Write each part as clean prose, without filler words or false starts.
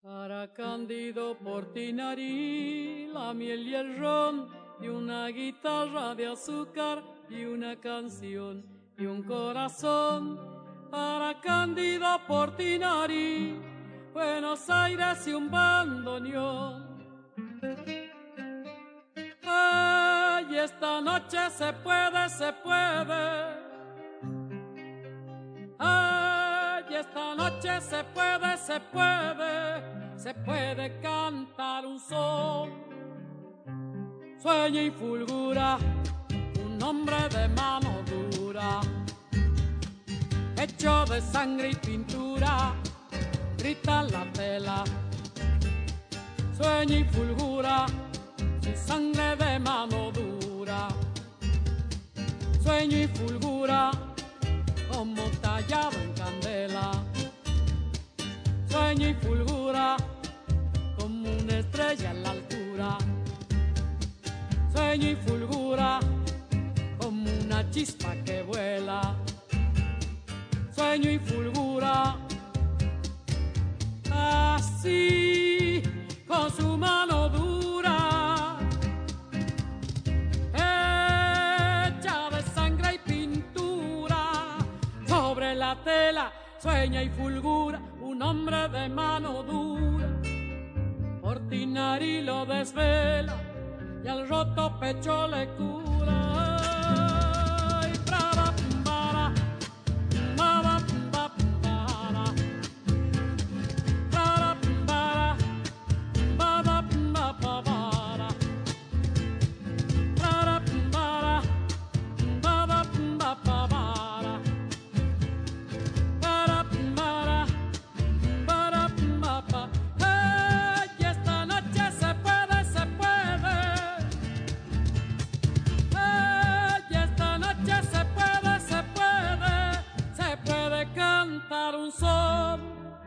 Para Cándido Portinari, la miel y el ron, y una guitarra de azúcar, y una canción, y un corazón. Para Cándido Portinari, Buenos Aires y un bandoneón. Ay, esta noche se puede, se puede. Ay, esta noche se puede, se puede cantar un son. Sueña y fulgura un hombre de mano dura, hecho de sangre y pintura, grita la tela. Sueña y fulgura su sangre de mano dura, sueña y fulgura como tallado en candela, sueña y fulgura como una estrella en la altura, sueña y fulgura como una chispa que vuela, sueña y fulgura así con su mano dura, hecha de sangre y pintura, sobre la tela sueña y fulgura un hombre de mano dura. Portinari lo desvela y al roto pecho le cura. Ay, brava, para, brava, para, para, para, un son.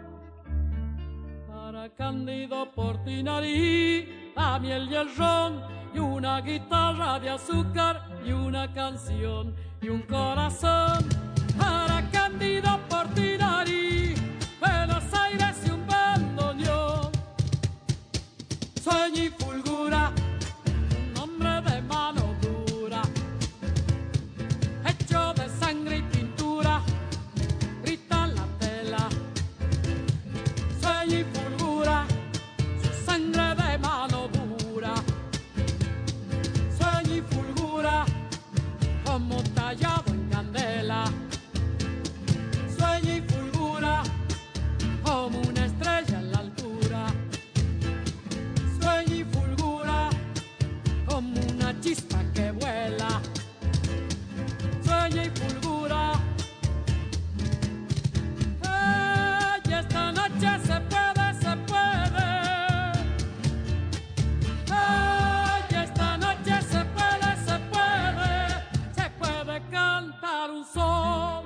Para Cándido Portinari, la miel y el ron, y una guitarra de azúcar, y una canción, y un corazón. Para Cándido Portinari, Buenos Aires y un bandoneón. Sueña y fulgura un hombre de mano dura, hecho de sangre y pintura, grita la tela. Sueña y fulgura su sangre de mano dura, sueña y fulgura como tallado en candela, sueña y fulgura como una estrella en la altura, sueña y fulgura como una chispa que vuela, sueña y fulgura. Ay, esta noche se puede, se puede. Ay, esta noche se puede, se puede cantar un son.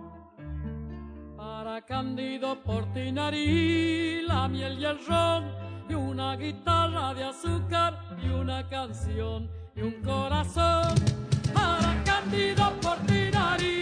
Para Cándido Portinari, la miel y el ron, y una guitarra de azúcar, y una canción, y un corazón. Para Cándido Portinari,